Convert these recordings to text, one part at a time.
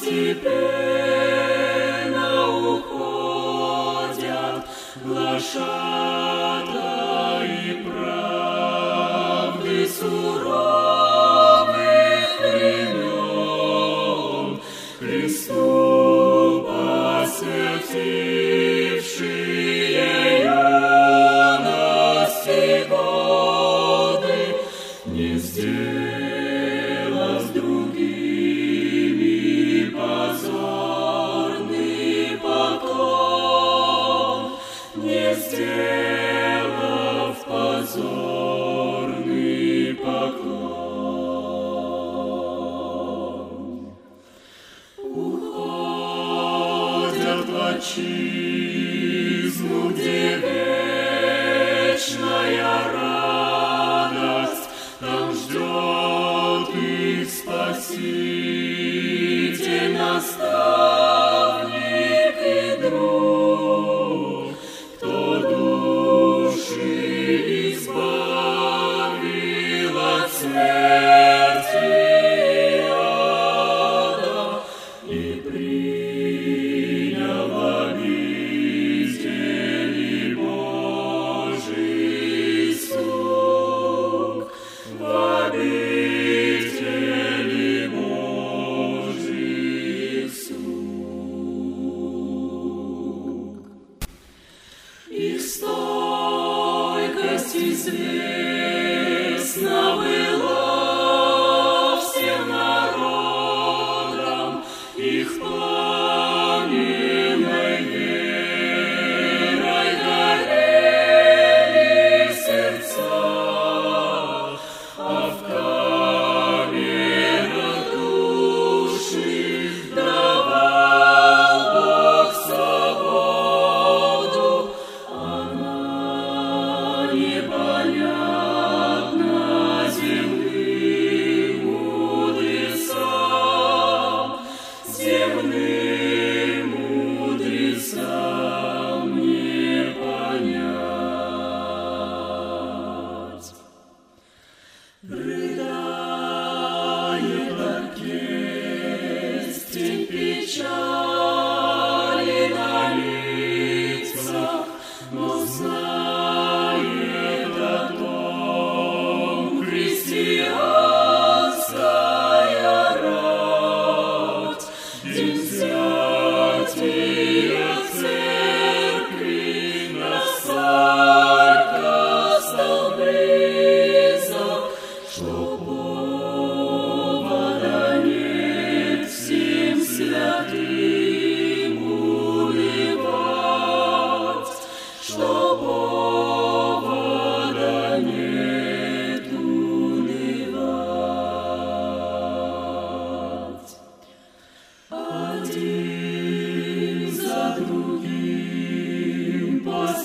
постепенно уходят глашатаи правды суровых времен, Христу посвятившие юности годы, не сделав другими позорный поклон, не сделав позорный поклон. Уходят в отчизну, где вечная радость, там ждет их Спаситель, наставник и друг, кто души избавил от смерти и ада и принял обители Божий слуг, в обители Божьих слуг. Их стойкость известна была всем народам, их пламенной верой горели сердца, а в камерах душных давал Бог свободу. Она непонятна земным мудрецам, земным мудрецам не понять. Рыдает оркестр, печали на лицах, но знает о том христианская рать. День взятия церкви настолько стал близок, что повода нет всем святым унывать, что повода нет унывать. Один за другим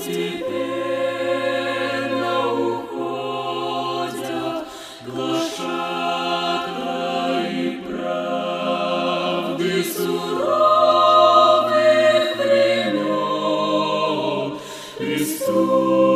постепенно уходят глашатаи правды суровых времен, Христу